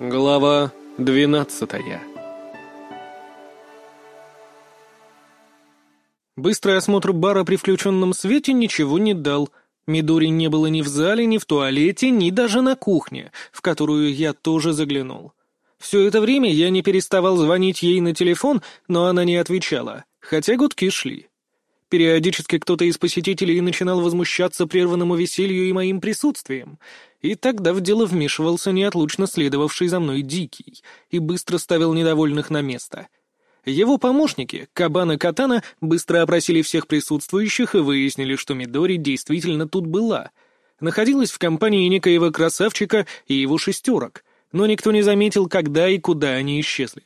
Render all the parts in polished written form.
Глава 12. Быстрый осмотр бара при включенном свете ничего не дал. Мидори не было ни в зале, ни в туалете, ни даже на кухне, в которую я тоже заглянул. Все это время я не переставал звонить ей на телефон, но она не отвечала, хотя гудки шли. Периодически кто-то из посетителей начинал возмущаться прерванному веселью и моим присутствием, и тогда в дело вмешивался неотлучно следовавший за мной Дикий и быстро ставил недовольных на место. Его помощники, Кабан и Катана, быстро опросили всех присутствующих и выяснили, что Мидори действительно тут была. Находилась в компании некоего красавчика и его шестерок, но никто не заметил, когда и куда они исчезли.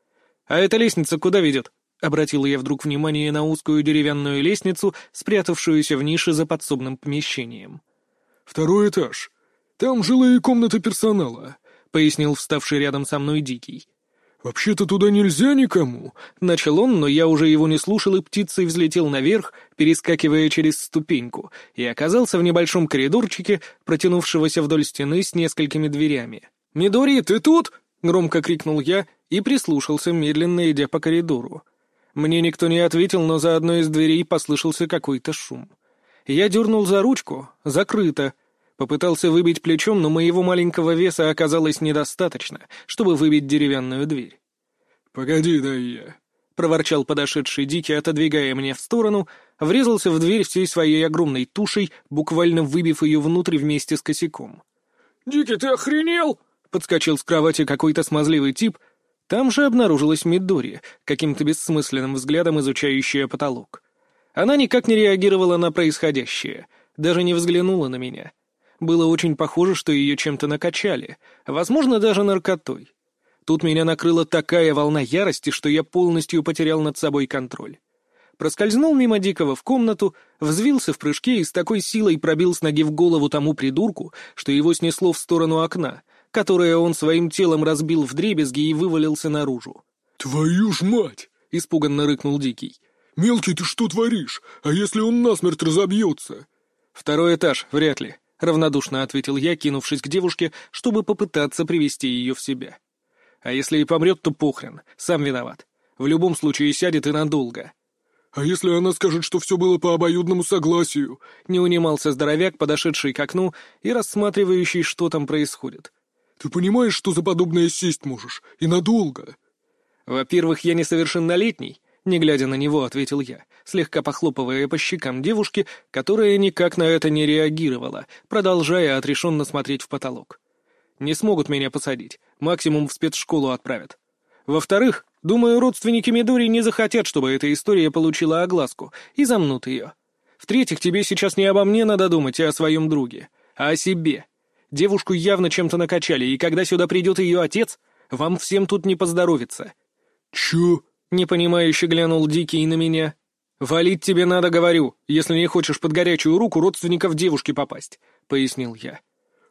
«А эта лестница куда ведет?» — обратил я вдруг внимание на узкую деревянную лестницу, спрятавшуюся в нише за подсобным помещением. «Второй этаж. Там жилые комнаты персонала», — пояснил вставший рядом со мной Дикий. «Вообще-то туда нельзя никому», — начал он, но я уже его не слушал и птицей взлетел наверх, перескакивая через ступеньку, и оказался в небольшом коридорчике, протянувшегося вдоль стены с несколькими дверями. «Мидори, ты тут?» — громко крикнул я и прислушался, медленно идя по коридору. Мне никто не ответил, но за одной из дверей послышался какой-то шум. Я дернул за ручку, закрыто. Попытался выбить плечом, но моего маленького веса оказалось недостаточно, чтобы выбить деревянную дверь. «Погоди, дай я», — проворчал подошедший Дикий, отодвигая меня в сторону, врезался в дверь всей своей огромной тушей, буквально выбив ее внутрь вместе с косяком. «Дикий, ты охренел?» — подскочил с кровати какой-то смазливый тип. Там же обнаружилась Мидори, каким-то бессмысленным взглядом изучающая потолок. Она никак не реагировала на происходящее, даже не взглянула на меня. Было очень похоже, что ее чем-то накачали, возможно, даже наркотой. Тут меня накрыла такая волна ярости, что я полностью потерял над собой контроль. Проскользнул мимо Дикого в комнату, взвился в прыжке и с такой силой пробил с ноги в голову тому придурку, что его снесло в сторону окна, которое он своим телом разбил вдребезги и вывалился наружу. «Твою ж мать!» — испуганно рыкнул Дикий. «Мелкий, ты что творишь? А если он насмерть разобьется?» «Второй этаж, вряд ли», — равнодушно ответил я, кинувшись к девушке, чтобы попытаться привести ее в себя. «А если и помрет, то похрен, сам виноват. В любом случае сядет и надолго». «А если она скажет, что все было по обоюдному согласию?» — не унимался здоровяк, подошедший к окну и рассматривающий, что там происходит. «Ты понимаешь, что за подобное сесть можешь? И надолго?» «Во-первых, я несовершеннолетний», — не глядя на него, ответил я, слегка похлопывая по щекам девушки, которая никак на это не реагировала, продолжая отрешенно смотреть в потолок. «Не смогут меня посадить, максимум в спецшколу отправят. Во-вторых, думаю, родственники Мидори не захотят, чтобы эта история получила огласку, и замнут ее. В-третьих, тебе сейчас не обо мне надо думать, а о своем друге, а о себе. Девушку явно чем-то накачали, и когда сюда придет ее отец, вам всем тут не поздоровится». «Чё?» — непонимающе глянул Дикий на меня. «Валить тебе надо, говорю, если не хочешь под горячую руку родственников девушки попасть», — пояснил я.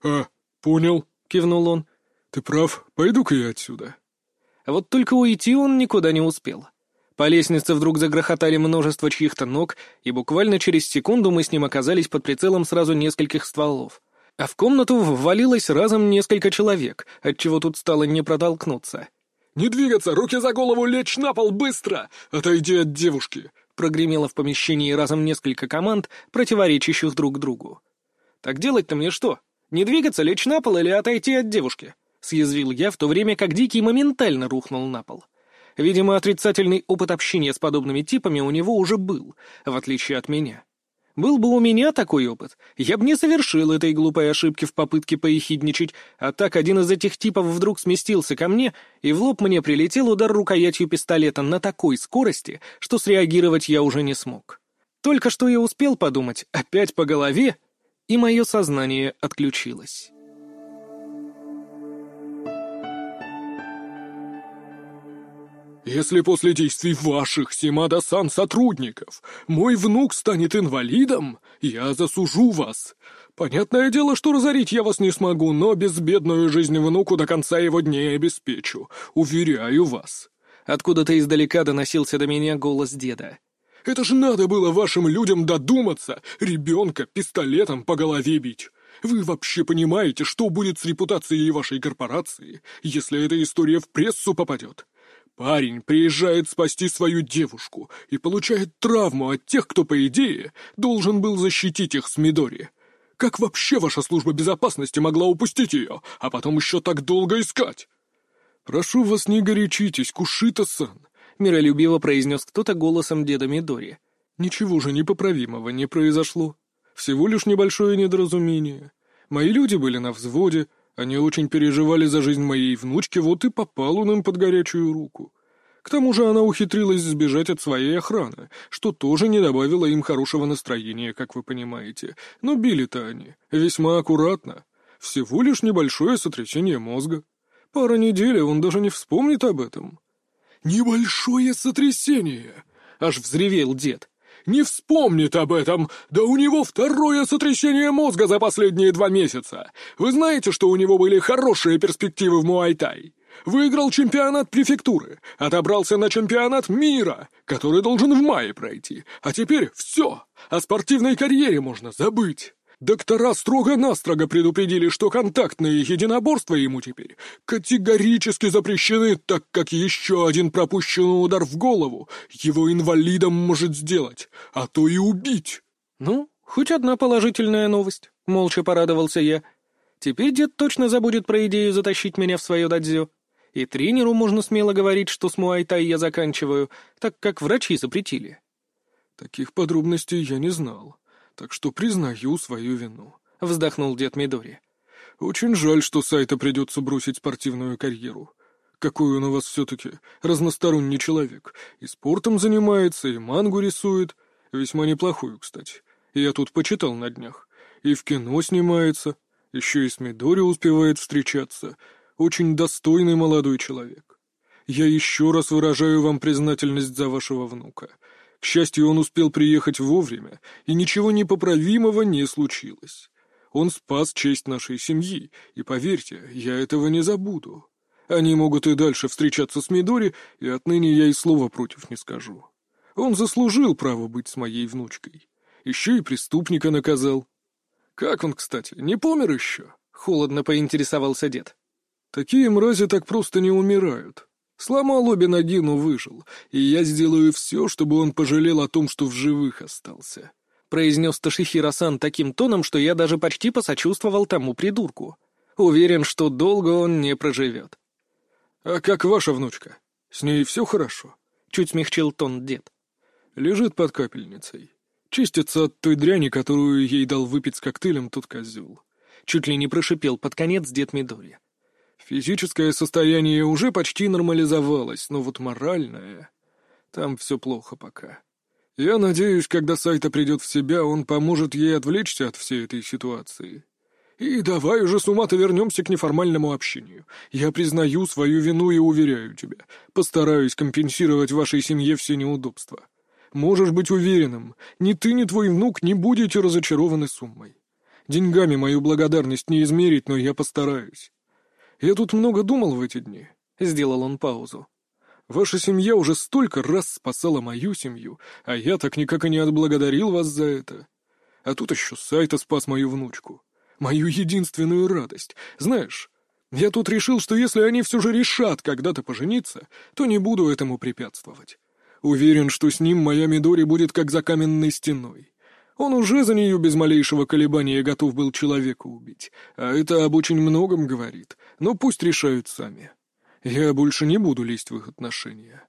Понял», — кивнул он. «Ты прав, пойду-ка я отсюда». Вот только уйти он никуда не успел. По лестнице вдруг загрохотали множество чьих-то ног, и буквально через секунду мы с ним оказались под прицелом сразу нескольких стволов. А в комнату ввалилось разом несколько человек, отчего тут стало не протолкнуться. «Не двигаться, руки за голову, лечь на пол, быстро! Отойди от девушки!» Прогремело в помещении разом несколько команд, противоречащих друг другу. «Так делать-то мне что? Не двигаться, лечь на пол или отойти от девушки?» — съязвил я, в то время как Дикий моментально рухнул на пол. Видимо, отрицательный опыт общения с подобными типами у него уже был, в отличие от меня. Был бы у меня такой опыт, я бы не совершил этой глупой ошибки в попытке поехидничать, а так один из этих типов вдруг сместился ко мне, и в лоб мне прилетел удар рукоятью пистолета на такой скорости, что среагировать я уже не смог. Только что я успел подумать опять по голове, и мое сознание отключилось. «Если после действий ваших, Симада-сан, сотрудников, мой внук станет инвалидом, я засужу вас. Понятное дело, что разорить я вас не смогу, но безбедную жизнь внуку до конца его дней обеспечу, уверяю вас». Откуда-то издалека доносился до меня голос деда. «Это же надо было вашим людям додуматься, ребенка пистолетом по голове бить. Вы вообще понимаете, что будет с репутацией вашей корпорации, если эта история в прессу попадет? Парень приезжает спасти свою девушку и получает травму от тех, кто, по идее, должен был защитить их с Мидори. Как вообще ваша служба безопасности могла упустить ее, а потом еще так долго искать? Прошу вас, не горячитесь, Кушита-сан, миролюбиво произнес кто-то голосом деда Мидори. Ничего же непоправимого не произошло. Всего лишь небольшое недоразумение. Мои люди были на взводе, они очень переживали за жизнь моей внучки, вот и попал он им под горячую руку. К тому же она ухитрилась сбежать от своей охраны, что тоже не добавило им хорошего настроения, как вы понимаете. Но били-то они весьма аккуратно. Всего лишь небольшое сотрясение мозга. Пара недель, он даже не вспомнит об этом. «Небольшое сотрясение!» — аж взревел дед. «Не вспомнит об этом! Да у него второе сотрясение мозга за последние 2 месяца! Вы знаете, что у него были хорошие перспективы в муай-тай? Выиграл чемпионат префектуры, отобрался на чемпионат мира, который должен в мае пройти, а теперь все, о спортивной карьере можно забыть!» Доктора строго-настрого предупредили, что контактные единоборства ему теперь категорически запрещены, так как еще один пропущенный удар в голову его инвалидом может сделать, а то и убить. «Ну, хоть одна положительная новость», — молча порадовался я. «Теперь дед точно забудет про идею затащить меня в свое дадзё. И тренеру можно смело говорить, что с муай-тай я заканчиваю, так как врачи запретили». «Таких подробностей я не знал. Так что признаю свою вину», — вздохнул дед Мидори. «Очень жаль, что Сайто придется бросить спортивную карьеру. Какой он у вас все-таки разносторонний человек. И спортом занимается, и мангу рисует. Весьма неплохую, кстати. Я тут почитал на днях. И в кино снимается. Еще и с Мидори успевает встречаться. Очень достойный молодой человек. Я еще раз выражаю вам признательность за вашего внука. К счастью, он успел приехать вовремя, и ничего непоправимого не случилось. Он спас честь нашей семьи, и, поверьте, я этого не забуду. Они могут и дальше встречаться с Мидори, и отныне я и слова против не скажу. Он заслужил право быть с моей внучкой. Еще и преступника наказал. Как он, кстати, не помер еще?» — холодно поинтересовался дед. «Такие мрази так просто не умирают. Сломал обе ноги, но выжил, и я сделаю все, чтобы он пожалел о том, что в живых остался», — произнес Тошихиро-сан таким тоном, что я даже почти посочувствовал тому придурку. Уверен, что долго он не проживет. «А как ваша внучка? С ней все хорошо?» — чуть смягчил тон дед. «Лежит под капельницей. Чистится от той дряни, которую ей дал выпить с коктейлем тот козел». Чуть ли не прошипел под конец дед Мидори. «Физическое состояние уже почти нормализовалось, но вот моральное... Там все плохо пока. Я надеюсь, когда Сайто придет в себя, он поможет ей отвлечься от всей этой ситуации. И давай уже с ума-то вернемся к неформальному общению. Я признаю свою вину и уверяю тебя, постараюсь компенсировать вашей семье все неудобства. Можешь быть уверенным, ни ты, ни твой внук не будете разочарованы суммой. Деньгами мою благодарность не измерить, но я постараюсь. Я тут много думал в эти дни», — сделал он паузу. «Ваша семья уже столько раз спасала мою семью, а я так никак и не отблагодарил вас за это. А тут еще Сайто спас мою внучку. Мою единственную радость. Знаешь, я тут решил, что если они все же решат когда-то пожениться, то не буду этому препятствовать. Уверен, что с ним моя Мидори будет как за каменной стеной. Он уже за нее без малейшего колебания готов был человека убить, а это об очень многом говорит, но пусть решают сами. Я больше не буду лезть в их отношения».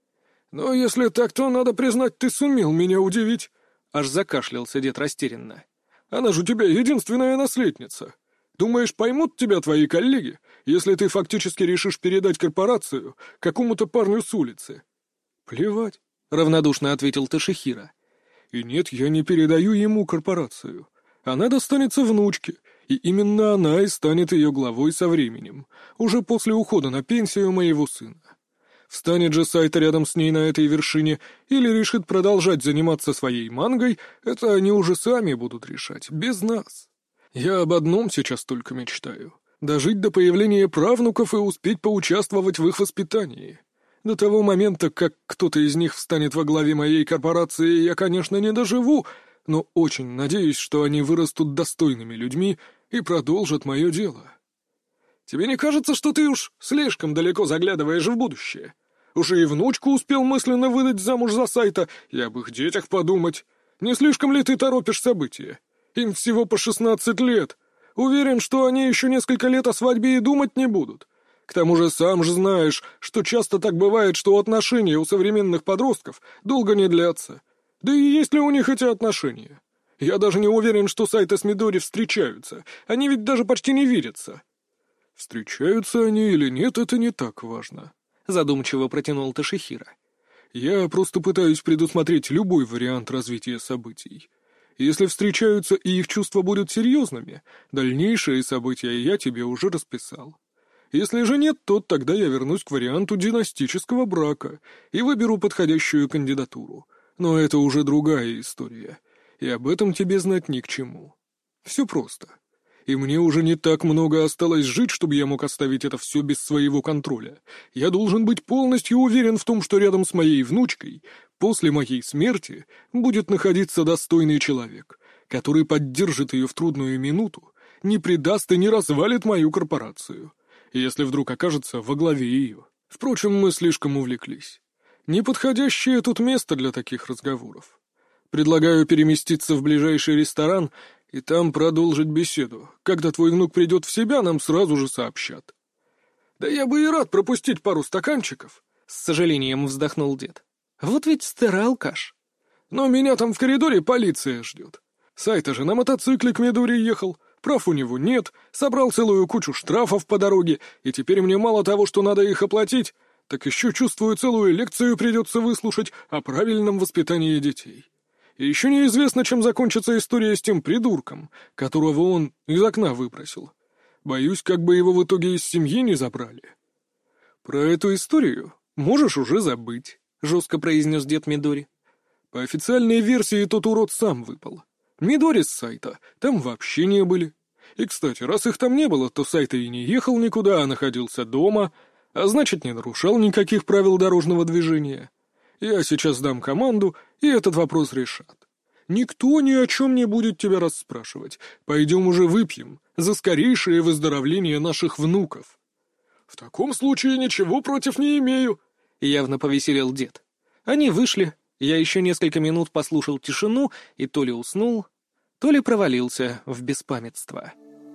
«Но если так, то, надо признать, ты сумел меня удивить», — аж закашлялся дед растерянно. «Она же у тебя единственная наследница. Думаешь, поймут тебя твои коллеги, если ты фактически решишь передать корпорацию какому-то парню с улицы?» «Плевать», — равнодушно ответил Тошихиро. «И нет, я не передаю ему корпорацию. Она достанется внучке, и именно она и станет ее главой со временем, уже после ухода на пенсию моего сына. Встанет же Сайто рядом с ней на этой вершине или решит продолжать заниматься своей мангой, это они уже сами будут решать, без нас. Я об одном сейчас только мечтаю — дожить до появления правнуков и успеть поучаствовать в их воспитании. До того момента, как кто-то из них встанет во главе моей корпорации, я, конечно, не доживу, но очень надеюсь, что они вырастут достойными людьми, и продолжат мое дело. Тебе не кажется, что ты уж слишком далеко заглядываешь в будущее? Уже и внучку успел мысленно выдать замуж за Сайта, и об их детях подумать. Не слишком ли ты торопишь события? Им всего по 16 лет. Уверен, что они еще несколько лет о свадьбе и думать не будут. К тому же сам же знаешь, что часто так бывает, что отношения у современных подростков долго не длятся. Да и есть ли у них эти отношения? Я даже не уверен, что Сайта с Мидори встречаются. Они ведь даже почти не видятся. Встречаются они или нет, это не так важно, задумчиво протянул Тошихиро. Я просто пытаюсь предусмотреть любой вариант развития событий. Если встречаются и их чувства будут серьезными, дальнейшие события я тебе уже расписал. Если же нет, то тогда я вернусь к варианту династического брака и выберу подходящую кандидатуру. Но это уже другая история, и об этом тебе знать ни к чему. Все просто. И мне уже не так много осталось жить, чтобы я мог оставить это все без своего контроля. Я должен быть полностью уверен в том, что рядом с моей внучкой после моей смерти будет находиться достойный человек, который поддержит ее в трудную минуту, не предаст и не развалит мою корпорацию, если вдруг окажется во главе ее. Впрочем, мы слишком увлеклись. Неподходящее тут место для таких разговоров. Предлагаю переместиться в ближайший ресторан и там продолжить беседу. Когда твой внук придет в себя, нам сразу же сообщат. Да я бы и рад пропустить пару стаканчиков, — с сожалением вздохнул дед. Вот ведь старый алкаш. Но меня там в коридоре полиция ждет. Сайта же на мотоцикле к Мидори ехал, прав у него нет, собрал целую кучу штрафов по дороге, и теперь мне мало того, что надо их оплатить, так еще, чувствую, целую лекцию придется выслушать о правильном воспитании детей. И еще неизвестно, чем закончится история с тем придурком, которого он из окна выбросил. Боюсь, как бы его в итоге из семьи не забрали. Про эту историю можешь уже забыть, — жестко произнес дед Мидори. По официальной версии тот урод сам выпал. Мидори с Сайта там вообще не были. И, кстати, раз их там не было, то Сайта и не ехал никуда, а находился дома, а значит, не нарушал никаких правил дорожного движения. Я сейчас дам команду, и этот вопрос решат. Никто ни о чем не будет тебя расспрашивать. Пойдем уже выпьем за скорейшее выздоровление наших внуков. В таком случае ничего против не имею, — явно повеселел дед. Они вышли, я еще несколько минут послушал тишину и то ли уснул, то ли провалился в беспамятство.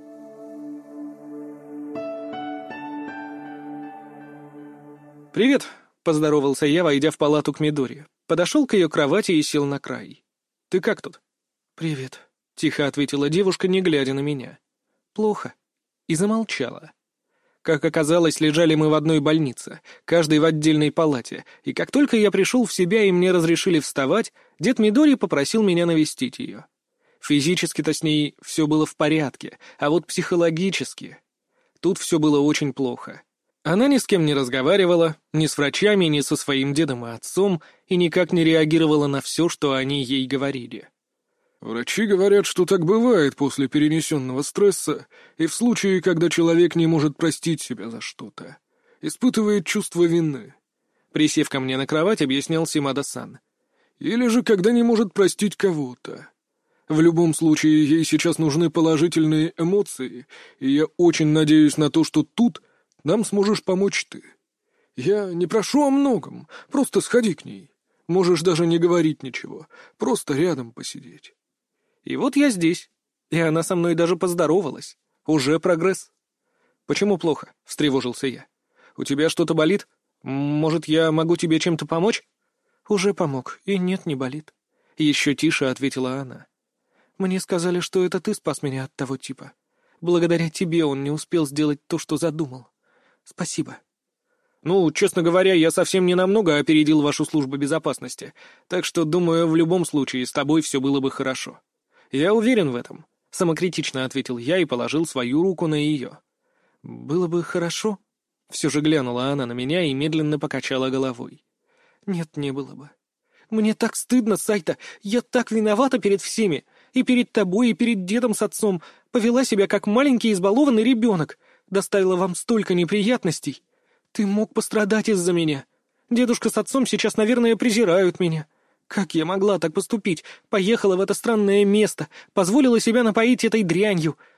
«Привет», — поздоровался я, войдя в палату к Мидори. Подошел к ее кровати и сел на край. «Ты как тут?» «Привет», — тихо ответила девушка, не глядя на меня. «Плохо». И замолчала. Как оказалось, лежали мы в одной больнице, каждый в отдельной палате, и как только я пришел в себя и мне разрешили вставать, дед Мидори попросил меня навестить ее. Физически-то с ней все было в порядке, а вот психологически... Тут все было очень плохо. Она ни с кем не разговаривала, ни с врачами, ни со своим дедом и отцом, и никак не реагировала на все, что они ей говорили. Врачи говорят, что так бывает после перенесенного стресса и в случае, когда человек не может простить себя за что-то. Испытывает чувство вины. Присев ко мне на кровать, объяснял Симада-сан. Или же когда не может простить кого-то. В любом случае, ей сейчас нужны положительные эмоции, и я очень надеюсь на то, что тут нам сможешь помочь ты. Я не прошу о многом, просто сходи к ней. Можешь даже не говорить ничего, просто рядом посидеть. И вот я здесь, и она со мной даже поздоровалась. Уже прогресс. «Почему плохо?» — встревожился я. «У тебя что-то болит? Может, я могу тебе чем-то помочь?» «Уже помог, и нет, не болит». Еще тише ответила она. «Мне сказали, что это ты спас меня от того типа. Благодаря тебе он не успел сделать то, что задумал. Спасибо». «Ну, честно говоря, я совсем ненамного опередил вашу службу безопасности, так что, думаю, в любом случае с тобой все было бы хорошо. Я уверен в этом», — самокритично ответил я и положил свою руку на ее. «Было бы хорошо?» Все же глянула она на меня и медленно покачала головой. «Нет, не было бы. Мне так стыдно, Сайта, я так виновата перед всеми, и перед тобой, и перед дедом с отцом, повела себя как маленький избалованный ребенок, доставила вам столько неприятностей. Ты мог пострадать из-за меня. Дедушка с отцом сейчас, наверное, презирают меня. Как я могла так поступить? Поехала в это странное место, позволила себя напоить этой дрянью.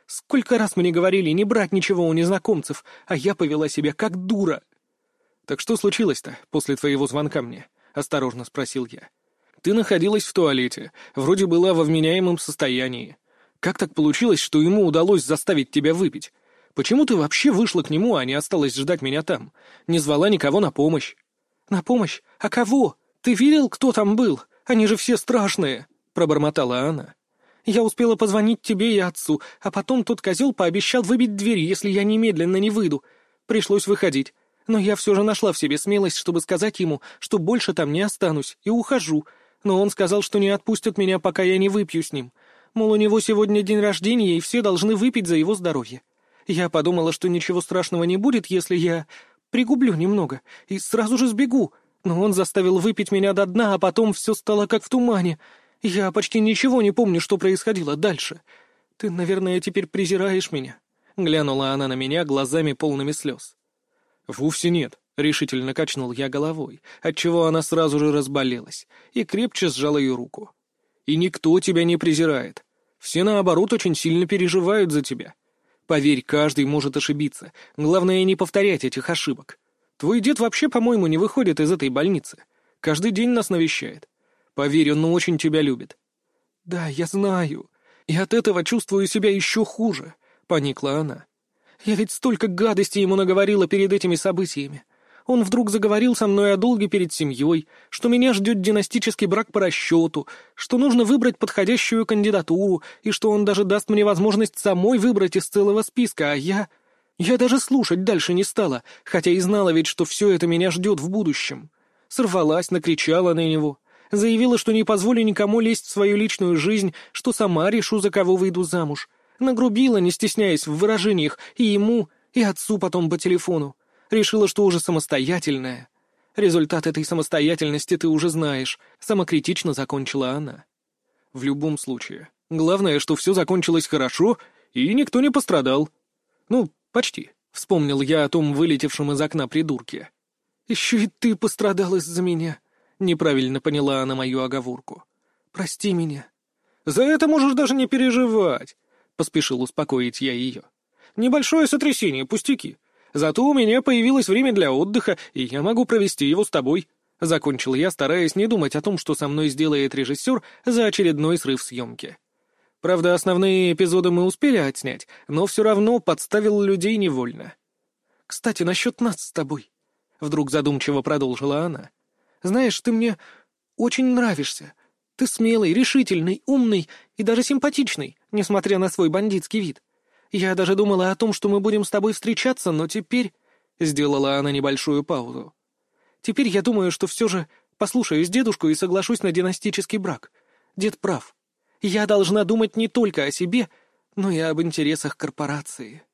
Сколько раз мне говорили не брать ничего у незнакомцев, а я повела себя как дура. «Так что случилось-то после твоего звонка мне?» — осторожно спросил я. «Ты находилась в туалете, вроде была во вменяемом состоянии. Как так получилось, что ему удалось заставить тебя выпить? Почему ты вообще вышла к нему, а не осталась ждать меня там? Не звала никого на помощь?» «На помощь? А кого? Ты видел, кто там был? Они же все страшные!» — пробормотала она. «Я успела позвонить тебе и отцу, а потом тот козел пообещал выбить дверь, если я немедленно не выйду. Пришлось выходить. Но я все же нашла в себе смелость, чтобы сказать ему, что больше там не останусь, и ухожу. Но он сказал, что не отпустит меня, пока я не выпью с ним. Мол, у него сегодня день рождения, и все должны выпить за его здоровье. Я подумала, что ничего страшного не будет, если я пригублю немного и сразу же сбегу. Но он заставил выпить меня до дна, а потом все стало как в тумане. Я почти ничего не помню, что происходило дальше. Ты, наверное, теперь презираешь меня?» Глянула она на меня глазами полными слез. «Вовсе нет», — решительно качнул я головой, отчего она сразу же разболелась, и крепче сжал ее руку. «И никто тебя не презирает. Все, наоборот, очень сильно переживают за тебя. Поверь, каждый может ошибиться. Главное, не повторять этих ошибок. Твой дед вообще, по-моему, не выходит из этой больницы. Каждый день нас навещает. Поверь, он очень тебя любит». «Да, я знаю. И от этого чувствую себя еще хуже», — поникла она. «Я ведь столько гадостей ему наговорила перед этими событиями. Он вдруг заговорил со мной о долге перед семьей, что меня ждет династический брак по расчету, что нужно выбрать подходящую кандидатуру, и что он даже даст мне возможность самой выбрать из целого списка, а я... Я даже слушать дальше не стала, хотя и знала ведь, что все это меня ждет в будущем. Сорвалась, накричала на него, заявила, что не позволю никому лезть в свою личную жизнь, что сама решу, за кого выйду замуж. Нагрубила, не стесняясь в выражениях, и ему, и отцу потом по телефону. Решила, что уже самостоятельная. Результат этой самостоятельности ты уже знаешь. Самокритично закончила она. В любом случае, главное, что все закончилось хорошо, и никто не пострадал. Ну, почти. Вспомнил я о том вылетевшем из окна придурке. «Еще и ты пострадал из-за меня», — неправильно поняла она мою оговорку. «Прости меня». «За это можешь даже не переживать», — поспешил успокоить я ее. «Небольшое сотрясение, пустяки. Зато у меня появилось время для отдыха, и я могу провести его с тобой». Закончил я, стараясь не думать о том, что со мной сделает режиссер за очередной срыв съемки. Правда, основные эпизоды мы успели отснять, но все равно подставил людей невольно. «Кстати, насчет нас с тобой», — вдруг задумчиво продолжила она. «Знаешь, ты мне очень нравишься. Ты смелый, решительный, умный и даже симпатичный, несмотря на свой бандитский вид. Я даже думала о том, что мы будем с тобой встречаться, но теперь...» Сделала она небольшую паузу. «Теперь я думаю, что все же послушаюсь дедушку и соглашусь на династический брак. Дед прав. Я должна думать не только о себе, но и об интересах корпорации».